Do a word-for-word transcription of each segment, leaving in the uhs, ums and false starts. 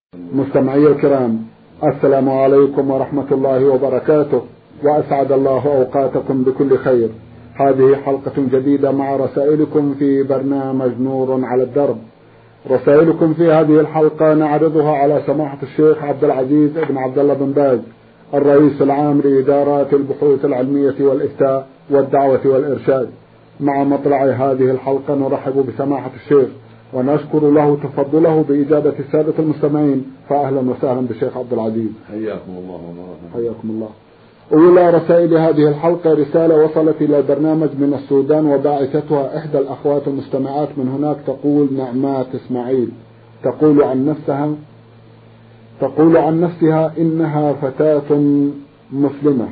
مستمعي الكرام، السلام عليكم ورحمة الله وبركاته، وأسعد الله أوقاتكم بكل خير. هذه حلقة جديدة مع رسائلكم في برنامج نور على الدرب. رسائلكم في هذه الحلقة نعرضها على سماحة الشيخ عبد العزيز بن عبد الله بن باز، الرئيس العام لإدارات البحوث العلمية والإفتاء والدعوة والإرشاد. مع مطلع هذه الحلقة نرحب بسماحة الشيخ ونشكر له تفضله بإجابة السادة المستمعين، فأهلا وسهلا بالشيخ عبد العزيز. حياكم الله وبركاته. حياكم الله. أولى رسائل هذه الحلقة رسالة وصلت إلى البرنامج من السودان، وباعثتها إحدى الأخوات المستمعات من هناك، تقول نعمات إسماعيل، تقول عن نفسها تقول عن نفسها إنها فتاة مسلمة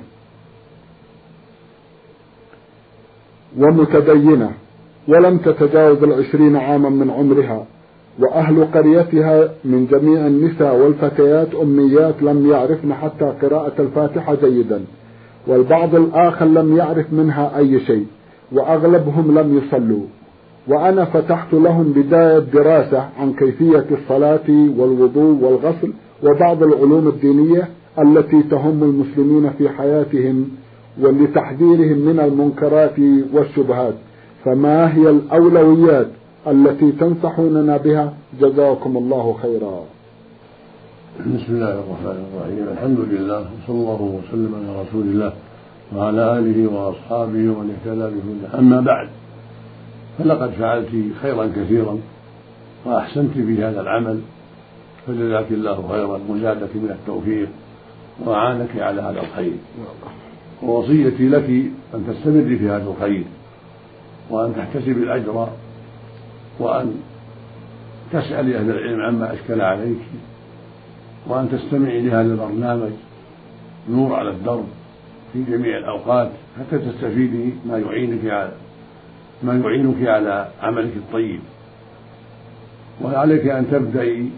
ومتدينة ولم تتجاوز العشرين عاما من عمرها، وأهل قريتها من جميع النساء والفتيات أميات لم يعرفن حتى قراءة الفاتحة جيدا، والبعض الآخر لم يعرف منها أي شيء، وأغلبهم لم يصلوا. وأنا فتحت لهم بداية دراسة عن كيفية الصلاة والوضوء والغسل وبعض العلوم الدينية التي تهم المسلمين في حياتهم ولتحذيرهم من المنكرات والشبهات، فما هي الأولويات التي تنصحوننا بها؟ جزاكم الله خيرا. بسم الله الرحمن الرحيم، الحمد لله وصلى الله وسلم على رسول الله وعلى آله وأصحابه ومن اهتدى بهداه. أما بعد، فلقد فعلت خيرا كثيرا وأحسنت في هذا العمل، فجزاك الله خيرا وزادك من التوفيق وأعانك على هذا الخير. ووصيتي لك أن تستمري في هذا الخير، وأن تحتسب الأجر، وأن تسأل أهل العلم عما أشكل عليك، وأن تستمعي لهذا البرنامج نور على الدرب في جميع الأوقات حتى تستفيدي ما يعينك على ما يعينك على عملك الطيب. وعليك أن تبدأي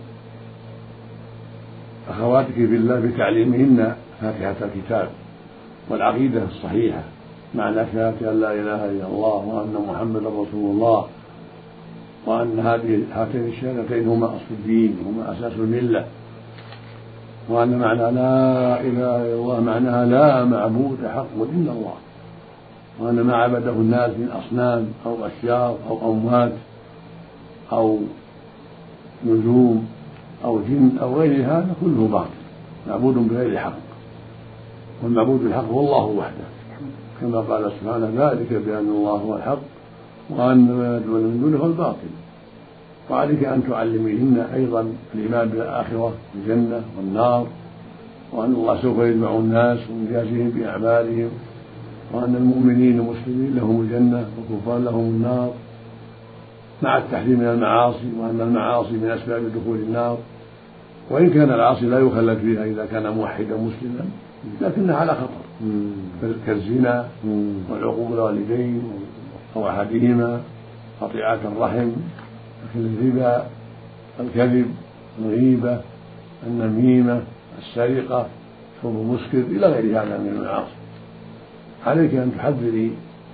أخواتك في الله بتعليمهن فاتحة الكتاب والعقيدة الصحيحة، معنى شهادة أن لا إله إلا الله وأن محمدا رسول الله، وأن هذه هاتين الشهادتين هما أصل الدين، هما أساس الملة، وأن معنى لا إله إلا الله معناها لا معبود حق إلا الله، وأن ما عبده الناس من أصنام أو أشجار أو أموات أو نجوم أو جن أو غير هذا كله باطل، معبود بغير حق، والمعبود بالحق هو الله وحده، كما قال سبحانه ذلك بأن الله هو الحق وأن ما يدعون من دونه هو الباطل. وعليك أن تعلميهن أيضا الإيمان بالآخرة الجنة والنار، وأن الله سوف يجمع الناس ويجازيهم بأعمالهم، وأن المؤمنين المسلمين لهم الجنة والكفار لهم النار، مع التحذير من المعاصي، وأن المعاصي من أسباب دخول النار، وإن كان العاصي لا يخلد فيها إذا كان موحدا مسلما، لكنها على خطر كالزنا والعقوق الوالدين أو أحدهما، قطيعة الرحم، الربا، الكذب، الغيبة، النميمة، السرقة، شرب المسكر إلى غير هذا من المعاصي. عليك أن تحذري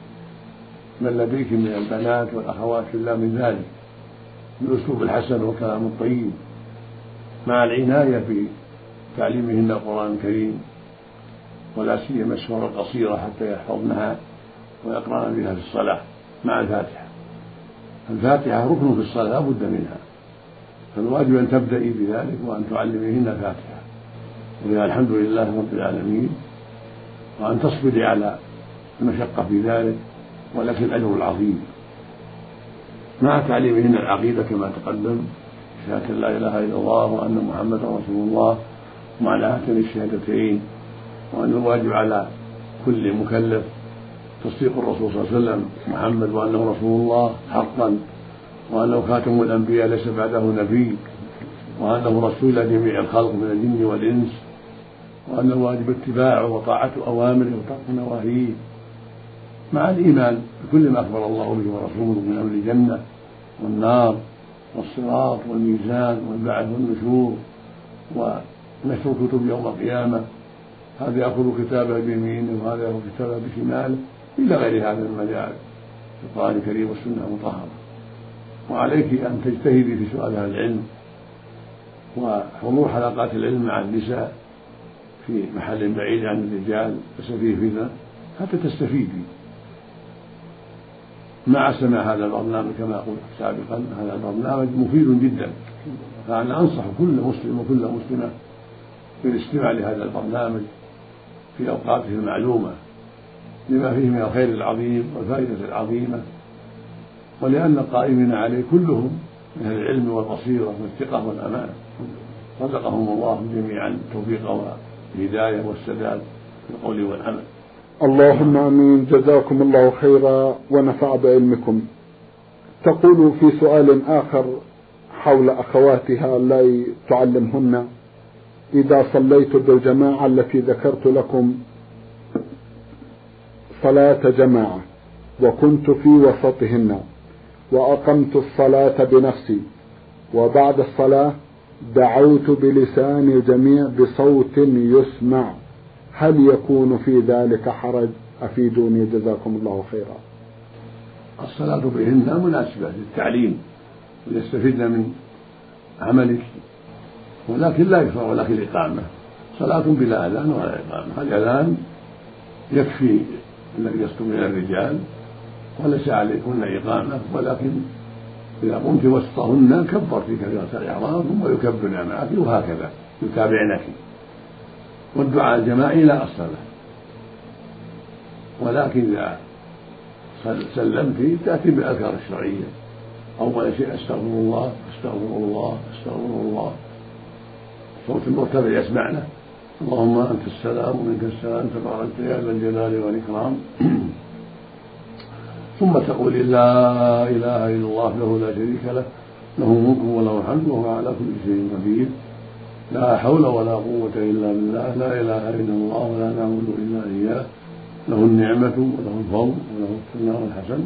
من لديك من البنات والأخوات في الله من ذلك بالأسلوب الحسن والكلام الطيب، مع العناية في تعليمهن القرآن الكريم، ولا سيما السور القصيرة حتى يحفظنها ويقرأن بها في الصلاة مع الفاتحة. الفاتحة ركن في الصلاة لا بد منها، فالواجب أن تبدأي بذلك وأن تعلميهن الفاتحة، ويا الحمد لله رب العالمين، وأن تصبري على المشقة في ذلك، ولك الأجر العظيم، مع تعليمهن العقيدة كما تقدم، شهادة لا إله إلا الله وأن محمدا رسول الله، ومعنى هاتين الشهادتين، وأن الواجب على كل مكلف تصديق الرسول صلى الله عليه وسلم محمد وأنه رسول الله حقا، وأنه خاتم الأنبياء ليس بعده نبي، وأنه رسول جميع الخلق من الجن والإنس، وأن الواجب اتباعه وطاعة أوامره وترك نواهيه، مع الإيمان بكل ما أخبر الله به ورسوله من أمر الجنة والنار والصراط والميزان والبعث والنشور ونشر الكتب يوم القيامة، هذا يأخذ كتابه بيمينه وهذا يأخذ كتابه بشماله، إلى غير هذا مما جاء في القرآن الكريم والسنة المطهرة. وعليك أن تجتهدي في سؤال أهل العلم وحضور حلقات العلم مع النساء في محل بعيد عن الرجال ليس فيه فتنة حتى تستفيدي مع سماع هذا البرنامج. كما قلت سابقا هذا البرنامج مفيد جدا، فأنا أنصح كل مسلم وكل مسلمة بالاستماع لهذا البرنامج في أوقاته المعلومة لما فيه من الخير العظيم والفائدة العظيمة، ولأن القائمين عليه كلهم من أهل العلم والبصيرة والثقة والأمانة، رزقهم الله جميعا التوفيق والهداية والسداد في القول والعمل. اللهم آمين. جزاكم الله خيرا ونفع بعلمكم. تقول في سؤال آخر حول أخواتها لا تعلمهن: إذا صليت بالجماعة التي ذكرت لكم صلاة جماعة وكنت في وسطهن وأقمت الصلاة بنفسي، وبعد الصلاة دعوت بلسان الجميع بصوت يسمع، هل يكون في ذلك حرج؟ أفيدوني جزاكم الله خيرا. الصلاة بهن مناسبة للتعليم ويستفيدن من عملك، ولكن لا يشرع لك الإقامة. صلاة بلا أذان ولا إقامة، الأذان يكفي الذي يصدر من الرجال وليس عليكن إقامة، ولكن إذا قمت وسطهن كبرت كبيرة الإحرام ثم يكبرن معك وهكذا يتابعنك. والدعاء الجماعي لا أصل له، ولكن إذا سلمت تأتي بالأذكار الشرعية. أول شيء أستغفر الله أستغفر الله أستغفر الله، صوت المرتفع يسمعنا: اللهم أنت السلام ومنك السلام تبارك يا ذا الجلال والإكرام. ثم تقول لا إله إلا الله له لا شريك له له الملك وله الحمد وهو على كل شيء قدير، لا حول ولا قوة إلا بالله، لا إله إلا الله ولا نعبد إلا إياه، له النعمة وله الفضل وله الثناء الحسن،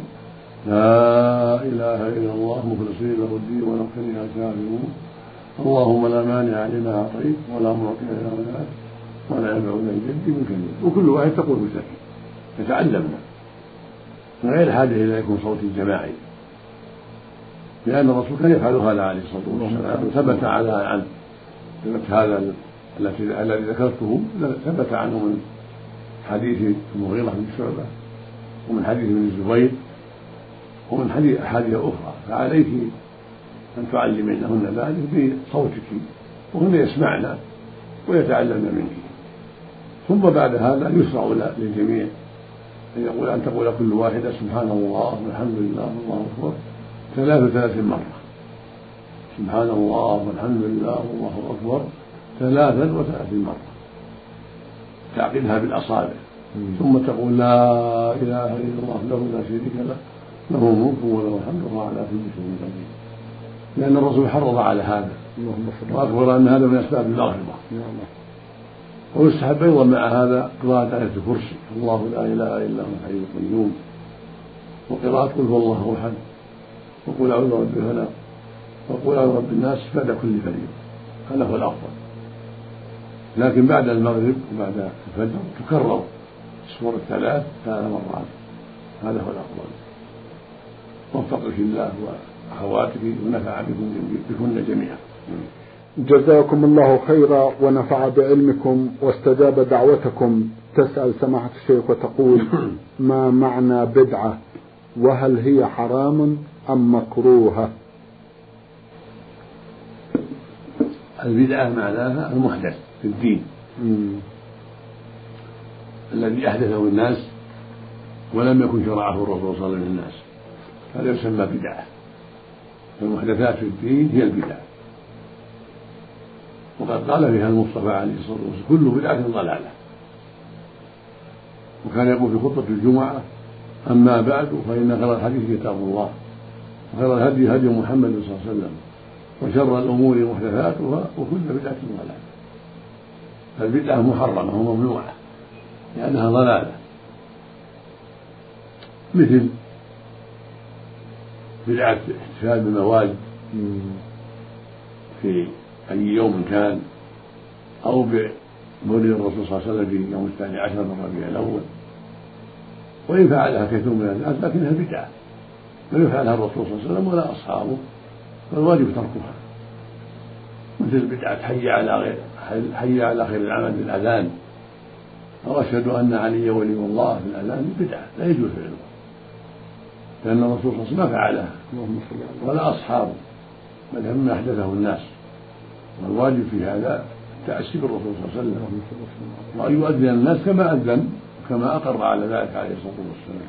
لا إله إلا الله مخلصين له الدين ولو كره الكافرون، اللهم لا مانع لما أعطيت ولا معطي لما منعت ولا ينفع ذا الجد منك الجد. وكل واحد تقول مثله يتعلمنا من غير حاجة إلى يكون صوتي جماعي، لأن الرسول كان يفعل هذا عليه الصلاة والسلام. ثبت على عنه ثبت هذا الذي ذكرته ثبت عنه من حديث المغيرة بن شعبة ومن حديث ابن الزبير ومن حديث أحاديث أخرى، فعليك أن تعلمينهن ذلك بصوتك وهن يسمعن ويتعلمن منك. ثم بعد هذا يشرع للجميع أن يقول أن تقول كل واحدة سبحان الله والحمد لله والله أكبر ثلاث وثلاثين مرة، سبحان الله والحمد لله والله أكبر ثلاثا وثلاثين مرة، تعقدها بالأصابع. ثم تقول لا إله إلا الله له لا شريك له له الملك وله الحمد وهو على كل شيء قدير، لأن الرسول حرض على هذا وأخبر أن هذا من أسباب المغفرة. ويستحب أيضا مع هذا قراءة آية الكرسي: الله لا إله إلا هو الحي القيوم، وقراءة قل هو الله أحد، وقل أعوذ برب الفلق، وقل أعوذ برب الناس بعد كل فريضة، هذا هو الأفضل. لكن بعد المغرب وبعد الفجر تكرر السور الثلاث ثلاث مرات، هذا هو الأفضل. وفقك الله وأخواتك ونفع بكن جميعا. جزاكم الله خيرا ونفع بعلمكم واستجاب دعوتكم. تسأل سماحة الشيخ وتقول: ما معنى بدعة، وهل هي حرام أم مكروهة؟ البدعة معناها المحدث في الدين م. الذي أحدثه الناس ولم يكن شرعه الرسول صلى الله عليه وسلم للناس، هذا يسمى بدعة. المحدثات في الدين هي البدعة، وقد قال فيها المصطفى عليه الصلاة والسلام: كل بدعة ضلالة. وكان يقول في خطبة الجمعة: أما بعد فإن خير الحديث كتاب الله، وخير الهدي هدي محمد صلى الله عليه وسلم، وشر الأمور محدثاتها وكل بدعة ضلالة. فالبدعة محرمة وممنوعة لأنها ضلالة، مثل بدعة احتفال بالموالد في أي يوم كان، أو بمولد الرسول صلى الله عليه وسلم في يوم الثاني عشر من ربيع الأول، وإن فعلها كثير من الناس لكنها بدعة لا يفعلها الرسول صلى الله عليه وسلم ولا أصحابه، فالواجب تركها. مثل بدعة حي على غير حي على خير العمل بالأذان، أو أشهد أن علي ولي الله في الأذان بدعة لا يجوز فعله، لأن الرسول صلى الله عليه وسلم ما فعلها ولا أصحابه، بل هم أحدثه الناس، والواجب في هذا التأسي بالرسول صلى الله عليه وسلم، وأن يؤذن الناس كما أذن كما أقر على ذلك عليه الصلاة والسلام.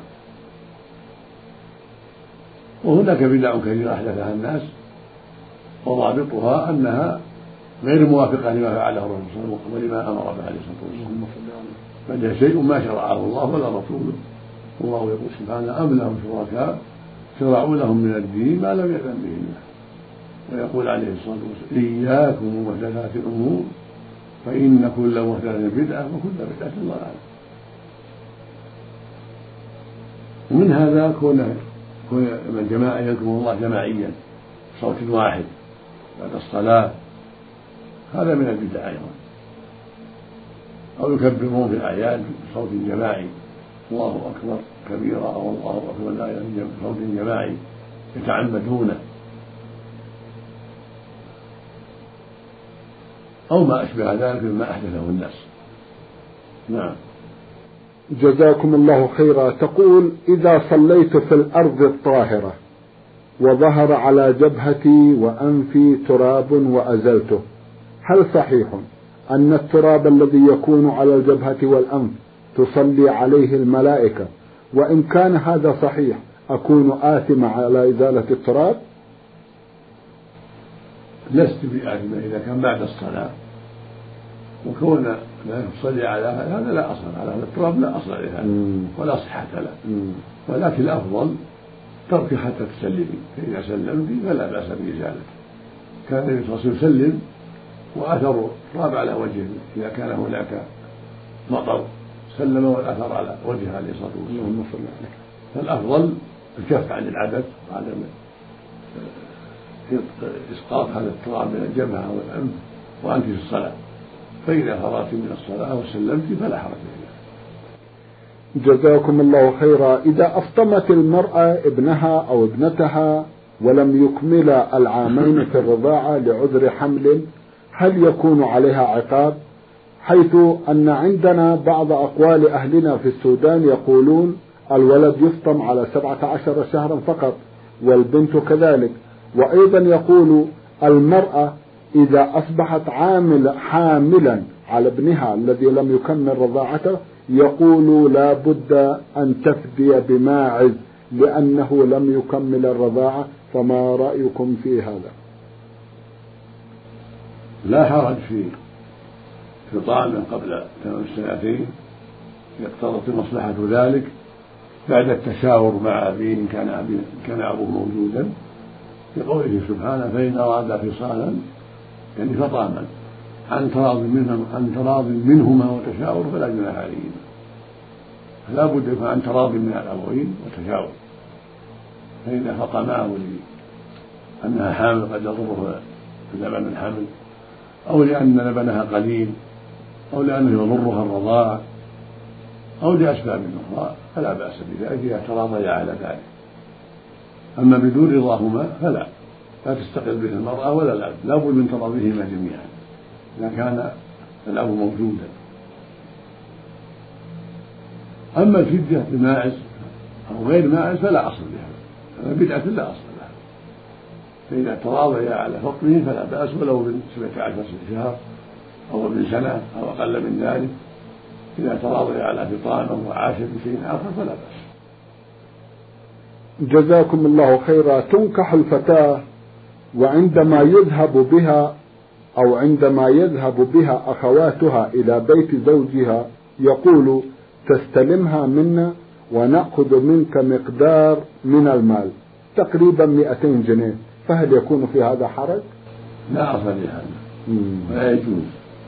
وهناك بدع كثيرة أحدثها الناس وضابطها أنها غير موافقة لما فعله الرسول صلى الله عليه وسلم ولما أمر به عليه الصلاة والسلام، بل هي شيء ما شرعه الله ولا رسوله. الله يقول سبحانه: أم لهم شركاء شرعوا لهم من الدين ما لم يأذن به الله. ويقول عليه الصلاة والسلام: إياكم ومحدثات الأمور فإن كل محدثة بدعة وكل بدعة ضلالة. ومن هذا كون كون الجماعة يذكر الله جماعيا بصوت واحد بعد الصلاة، هذا من البدع أيضا. أو يكبرون في الأعياد بصوت جماعي: الله أكبر كبيرا أو الله أكبر لا إله إلا بصوت جماعي يتعمدونه، أو ما أشبه ذلك مما أحدثه الناس. نعم. جزاكم الله خيرا. تقول: إذا صليت في الأرض الطاهرة وظهر على جبهتي وأنفي تراب وأزلته، هل صحيح أن التراب الذي يكون على الجبهة والأنف تصلي عليه الملائكة؟ وإن كان هذا صحيح أكون آثم على إزالة التراب؟ لست بآثم إذا كان بعد الصلاة، وكون لا تصلي على هذا لا أصل على هذا التراب، لا أصل لهذا ولا صحة له، ولكن الأفضل ترك حتى تسلمي، فإذا سلمت فلا بأس بإزالته. كان النبي صلى الله عليه وسلم يسلم وأثر التراب على وجهه إذا كان هناك مطر، سلم والأثر على وجهه عليه الصلاة والسلام. فالأفضل الكف عن العبث وعدم إسقاط هذا التراب من الجبهة والأنف وأنت في الصلاة، فإذا فرغت من الصلاة وسلمت فلا حرج فيها. جزاكم الله خيرا. إذا أفطمت المرأة ابنها أو ابنتها ولم يكمل العامين في الرضاعة لعذر حمل، هل يكون عليها عقاب؟ حيث أن عندنا بعض أقوال أهلنا في السودان يقولون الولد يفطم على سبعة عشر شهرا فقط والبنت كذلك، وأيضا يقول المرأة إذا أصبحت عامل حاملا على ابنها الذي لم يكمل رضاعته يقول لا بد أن تفدي بماعز لأنه لم يكمل الرضاعة، فما رأيكم في هذا؟ لا حرج في فطام قبل تمام السنتين اقتضت مصلحة ذلك بعد التشاور مع أبيه إن كان أبيه كان أبوه موجودا، لقوله سبحانه: فإن أرادا فصالا يعني فطاما عن تراض منهم عن تراض منهما وتشاور فلا جناح عليهما. فلا بد يكون عن تراض من الأبوين وتشاور، فإذا فطماه لأنها حامل قد يضره لبن الحمل، أو لأن لبنها قليل، أو لأنه يضرها الرضاع، أو لأسباب أخرى، فلا بأس بذلك إذا تراضيا على ذلك. أما بدون رضاهما فلا لا تستقل به المرأة ولا الأب، لا بد من تراضيهما جميعا إذا كان الأب موجودا. أما الفدية بماعز أو غير ماعز فلا أصل لها، هذا بدعة لا أصل لها. فإذا تراضيا على فطمه فلا بأس، ولو من سبعة عشر شهر أو من سنة أو أقل من ذلك. إذا تراضيا على فطام أو عاش بشيء آخر فلا بأس. جزاكم الله خيرا. تنكح الفتاة وعندما يذهب بها أو عندما يذهب بها أخواتها إلى بيت زوجها يقول تستلمها منا ونأخذ منك مقدار من المال تقريبا مئتين جنيه، فهل يكون في هذا حرج؟ لا أصل لهذا ولا يجوز،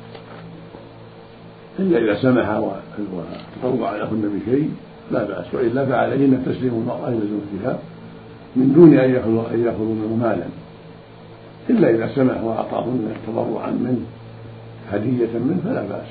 إلا إذا سمح وتطوع لهن بشيء لا بأس، وإلا فعليهن تسليم المرأة إلى زوجها من دون أن يأخذوا منه مالا، إلا إذا سمح وأعطاهن تضرعا منه هدية منه فلا بأس.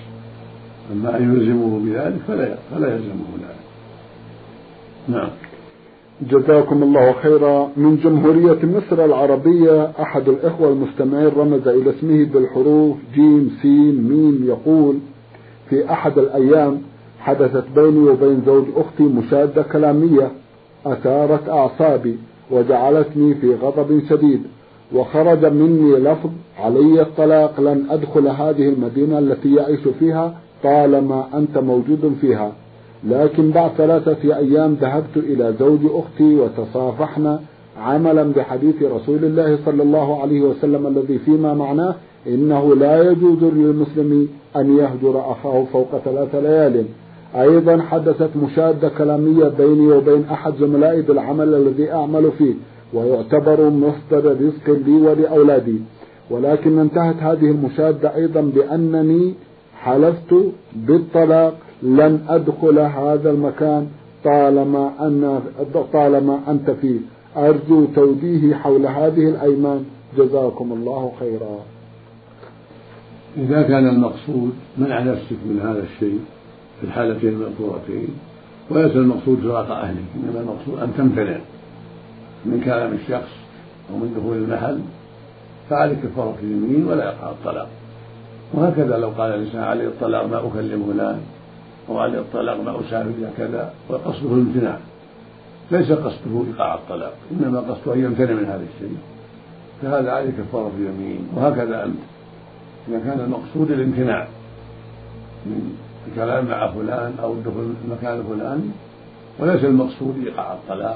أما أن يلزمه بذلك فلا فلا يلزمه ذلك. نعم. جزاكم الله خيرا. من جمهورية مصر العربية أحد الإخوة المستمعين رمز إلى اسمه بالحروف جيم سين ميم، يقول: في أحد الأيام حدثت بيني وبين زوج أختي مشادة كلامية أثارت أعصابي وجعلتني في غضب شديد، وخرج مني لفظ: علي الطلاق، لن أدخل هذه المدينة التي يعيش فيها طالما أنت موجود فيها. لكن بعد ثلاثة أيام ذهبت إلى زوج أختي وتصافحنا عملا بحديث رسول الله صلى الله عليه وسلم الذي فيما معناه: إنه لا يجوز للمسلم أن يهجر أخاه فوق ثلاث ليال. أيضا حدثت مشادة كلامية بيني وبين أحد زملائي بالعمل الذي أعمل فيه، ويعتبر مصدر رزق لي ولأولادي، ولكن انتهت هذه المشادة أيضا بأنني حلفت بالطلاق: لن أدخل هذا المكان طالما أن طالما أنت فيه. أرجو توجيهي حول هذه الأيمان، جزاكم الله خيرا. إذا كان المقصود منع نفسك من هذا الشيء في الحالتين المذكورتين وليس المقصود فراق أهلك، إنما المقصود أن تمتنع من كلام الشخص أو من دخول المحل، فعليك كفارة اليمين ولا يقع الطلاق. وهكذا لو قال الإنسان: علي الطلاق ما أكلم فلان، أو علي الطلاق ما أسافر إلى كذا، وقصده الامتناع، ليس قصده إيقاع الطلاق، إنما قصده أن يمتنع من هذا الشيء، فهذا عليه كفارة اليمين. وهكذا أنت إذا كان المقصود الامتناع من الكلام مع فلان أو الدخول مكان فلان وليس المقصود إيقاع الطلاق،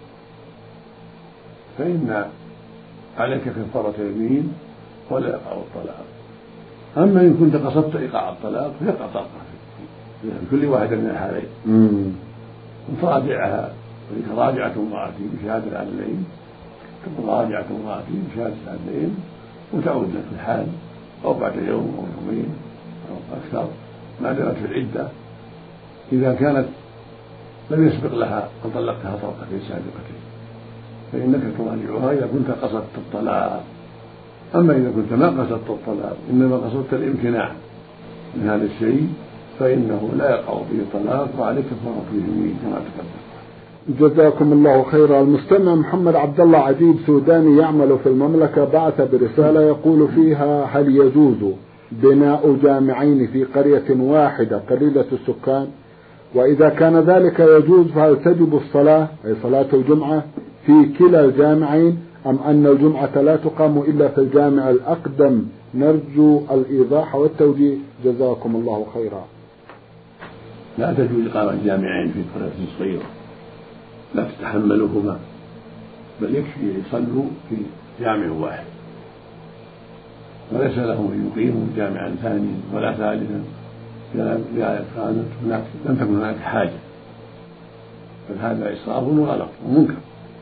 فإن عليك كفارة اليمين ولا يقع الطلاق. أما إن كنت قصدت إيقاع الطلاق فيقع طلاق في كل واحدة من الحالين، وتراجعها، وراجعة امرأتي بشهادة العدلين، تراجعة امرأتي بشهادة العدلين وتعود لك في الحال، أو بعد يوم أو يومين أو أكثر ما دامت في العدة، إذا كانت لم يسبق لها أن طلقتها طلقتين سابقتين، فإنك تراجعها إذا كنت قصدت الطلاق. أما إذا كنت ما قصدت الطلاق إنما قصدت الامتناع من هذا الشيء فإنه لا يقع به طلاق وعليك كفارة اليمين كما تقدم. جزاكم الله خيرا. المستمع محمد عبد الله عجيب سوداني يعمل في المملكة بعث برسالة يقول فيها: هل يجوز بناء جامعين في قرية واحدة قليلة السكان؟ وإذا كان ذلك يجوز فهل تجب الصلاة أي صلاة الجمعة في كلا الجامعين، أم أن الجمعة لا تقام إلا في الجامع الأقدم؟ نرجو الإيضاح والتوجيه، جزاكم الله خيرا. لا تجوز إقامة جامعين في قرية صغيرة، لا تتحملهما، بل يكفي يصلوا في جامع واحد، وليس لهم أن يقيموا جامعا ثانيا ولا ثالثا إذا كانت هناك لم تكن هناك حاجة، فهذا إسراف وغلط ومنكر.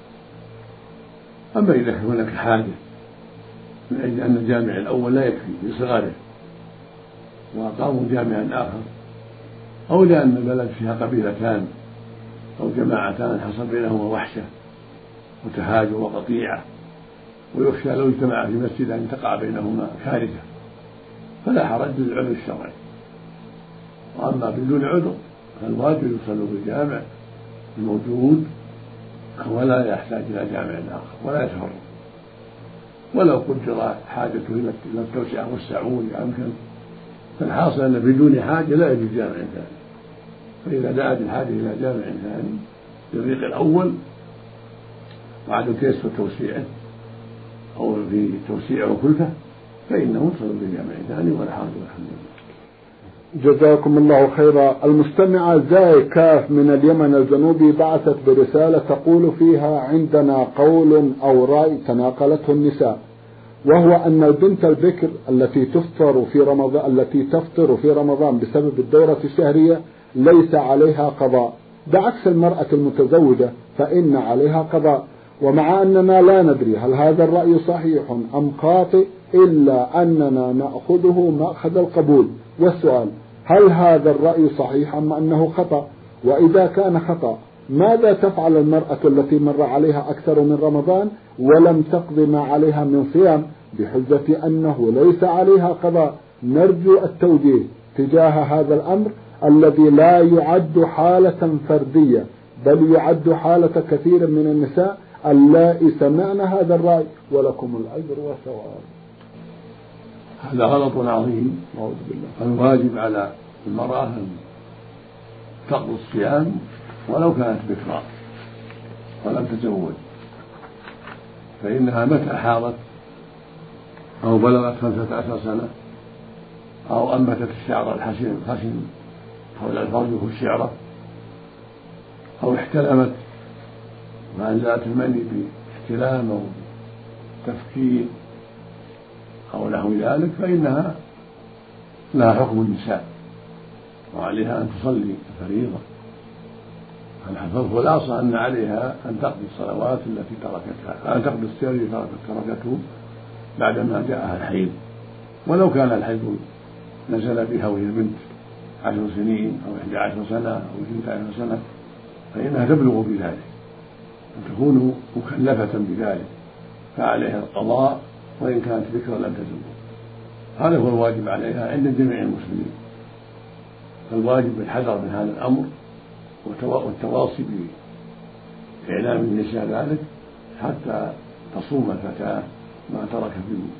أما إذا كان هناك حاجة من أجل أن الجامع الأول لا يكفي لصغاره وأقاموا جامعا آخر، أو لأن البلد فيها قبيلتان أو جماعتان حصل بينهما وحشة وتهاجر وقطيعة ويخشى لو اجتمع في مسجد أن تقع بينهما كارثة، فلا حرج للعذر الشرعي. وأما بدون عذر فالواجب يصلوا في الجامع الموجود ولا يحتاج إلى جامع آخر ولا يتفرق، ولو قدر حاجته إلى التوسعة والسعود أمكن، فالحاصل أن بدون حاجة لا يجوز جامع ثاني. فإذا دعت الحاجة إلى جامع ثاني للريق الأول وعدم تيسر توسيعه أو في توسيعه كلفة فإنه يصل بجامع ثاني ولا حرج والحمد لله. جزاكم الله خيرا. المستمعة زاي كاف من اليمن الجنوبي بعثت برسالة تقول فيها: عندنا قول أو رأي تناقلته النساء، وهو أن البنت البكر التي تفطر في رمضان التي تفطر في رمضان بسبب الدورة الشهرية ليس عليها قضاء، بعكس المرأة المتزوجة فإن عليها قضاء. ومع أننا لا ندري هل هذا الرأي صحيح أم خاطئ، إلا أننا نأخذه مأخذ القبول. والسؤال: هل هذا الرأي صحيح أم أنه خطأ؟ وإذا كان خطأ ماذا تفعل المرأة التي مر عليها أكثر من رمضان ولم تقض ما عليها من صيام بحجة أنه ليس عليها قضاء؟ نرجو التوجيه تجاه هذا الأمر الذي لا يعد حالة فردية، بل يعد حالة كثير من النساء اللائي سمعن هذا الرأي ولكم الأجر والثواب. هذا غلط عظيم. أعوذ بالله. الواجب على المرأة أن تقضي الصيام ولو كانت بكرا ولم تتزوج، فإنها متى حاضت أو بلغت خمسة عشر سنة أو أنبتت الشعر الحسن الخشن حول الفرج والشعرة أو احتلمت وأنزلت المني باحتلام أو تفكير أو نحو ذلك فإنها لها حكم النساء وعليها أن تصلي الفريضة. فالخلاصة أن عليها أن تقضي الصلوات التي تركتها، أن تقضي الصيام الذي تركته بعدما جاءها الحيض، ولو كان الحيض نزل بها وهي بنت عشر سنين أو إحدى عشر سنة أو اثنتا عشر سنة، فإنها تبلغ بذلك أن تكون مكلفة بذلك، فعليها القضاء وإن كانت بكرا لم تزوج. هذا هو الواجب عليها عند جميع المسلمين. فالواجب الحذر من هذا الأمر والتواصي بإعلام النساء ذلك حتى تصوم الفتاة ما ترك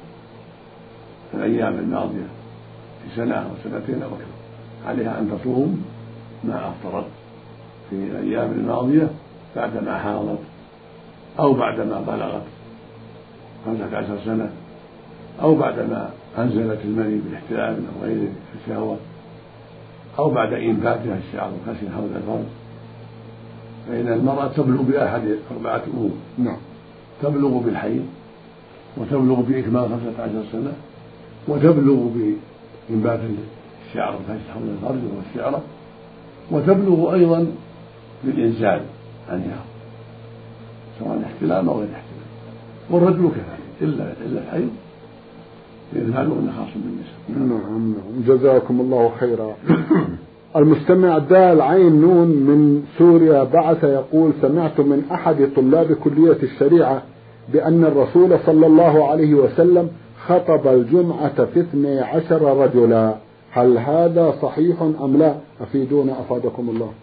في الأيام الماضية في سنة أو سنتين أو أكثر. عليها أن تصوم ما أفطرت في الأيام الماضية بعدما حاضت أو بعدما بلغت خمسة عشر سنة أو بعدما أنزلت المني بالاحتلام أو غيره في الشهوة أو بعد إنباتها الشعر الخشن حول الفرج. فإن المرأة تبلغ بأحد أربعة أمور. نعم. تبلغ بالحيض، وتبلغ بإكمال خمسة عشر سنة، وتبلغ بإنبات الشعر الخشن حول الفرج والشعرة، وتبلغ أيضا بالإنزال عنها سواء احتلام أو غير احتلام. والرجل كذلك إلا إلا الحيض يذهبون خاص بالنساء. نعم نعم جزاكم الله خيرا. المستمع دال عين نون من سوريا بعث يقول: سمعت من أحد طلاب كلية الشريعة بأن الرسول صلى الله عليه وسلم خطب الجمعة في اثني عشر رجلا، هل هذا صحيح أم لا؟ أفيدونا أفادكم الله.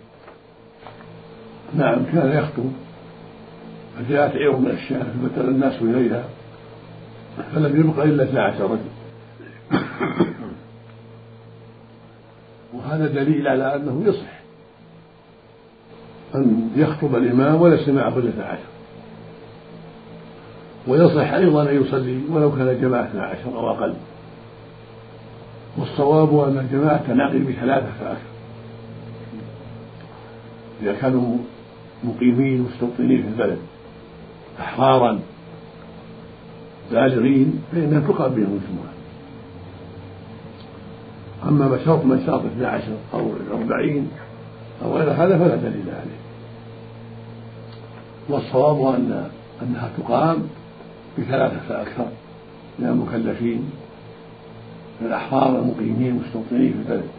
نعم كان يخطب، فجاءت عير من الشام فبدل الناس إليها فلم يبق إلا اثنا عشر رجل، وهذا دليل على أنه يصح أن يخطب الإمام وليس معه إلا اثنا عشر، ويصح أيضا أن يصلي ولو كان الجماعة اثنا عشر أو أقل، والصواب أن الجماعة تنعقد بثلاثة فأكثر إذا كانوا مقيمين مستوطنين في البلد أحرارا بالغين فإنها تقام بهم الجمعة. أما بشرط من شرط اثني عشر أو أربعين أو غير هذا فلا دليل عليه. والصواب أن أنها تقام بثلاثة فأكثر من المكلفين من الأحرار المقيمين مستوطنين في البلد.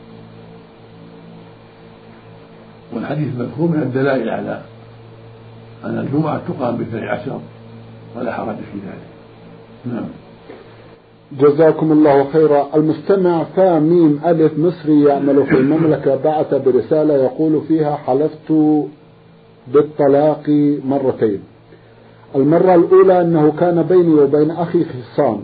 والحديث مذكور من الدلائل على أن الجمعة تقام باثني عشر ولا حرج في ذلك. نعم. جزاكم الله خيرا. المستمع فا ميم ألف مصري يعمل في المملكة بعث برسالة يقول فيها: حلفت بالطلاق مرتين. المرة الأولى أنه كان بيني وبين أخي خصام،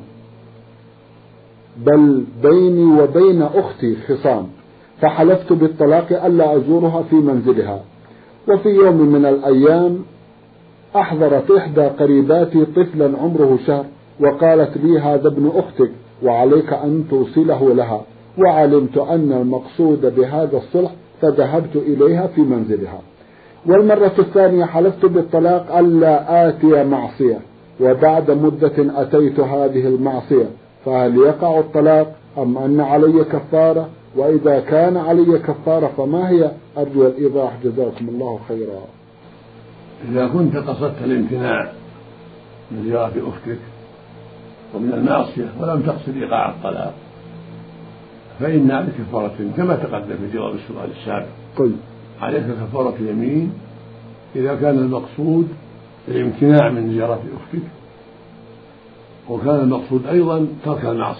بل بيني وبين أختي خصام، فحلفت بالطلاق ألا أزورها في منزلها. وفي يوم من الأيام أحضرت إحدى قريباتي طفلا عمره شهر وقالت لي: هذا ابن أختك وعليك أن توصله لها. وعلمت أن المقصود بهذا الصلح فذهبت إليها في منزلها. والمرة الثانية حلفت بالطلاق ألا آتي معصية، وبعد مدة أتيت هذه المعصية، فهل يقع الطلاق أم أن علي كفارة؟ وإذا كان علي كفارة فما هي؟ أرجو الإيضاح جزاكم الله خيرا. إذا كنت قصدت الامتناع من زيارة أختك ومن المعصية ولم تقصد إيقاع الطلاق فإن عليك كفارة كما تقدم في جواب السؤال السابق. طيب. عليك كفارة يمين إذا كان المقصود الامتناع من زيارة أختك وكان المقصود أيضا ترك المعصية،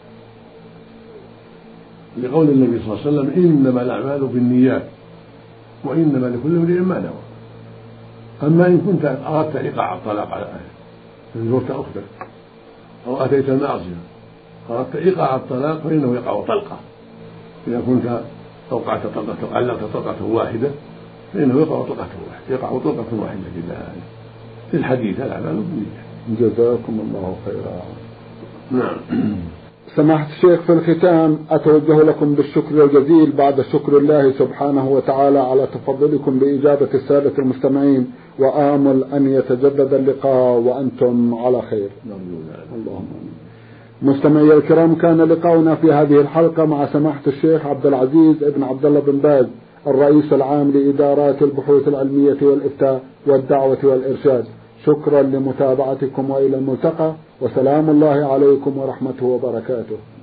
لقول النبي صلى الله عليه وسلم: إنما الأعمال بالنيات وإنما لكل امرئ ما نوى. أما إن كنت أردت إيقاع الطلاق على أهله، زرت أختك أو أتيت المعصية أردت إيقاع الطلاق فإنه يقع طلقة. إذا كنت أوقعت طلقة علقت طلقة واحدة فإنه يقع طلقة واحدة، يقع طلقة واحدة في الحديث الأعمال بالنية. جزاكم الله خيرا. نعم. سماحة الشيخ، في الختام أتوجه لكم بالشكر الجزيل بعد شكر الله سبحانه وتعالى على تفضلكم بإجابة السادة المستمعين، وآمل أن يتجدد اللقاء وأنتم على خير. اللهم آمين. مستمعي الكرام، كان لقاؤنا في هذه الحلقة مع سماحة الشيخ عبد العزيز ابن عبد الله بن باز، الرئيس العام لإدارات البحوث العلمية والإفتاء والدعوة والإرشاد. شكرا لمتابعتكم وإلى الملتقى، وسلام الله عليكم ورحمته وبركاته.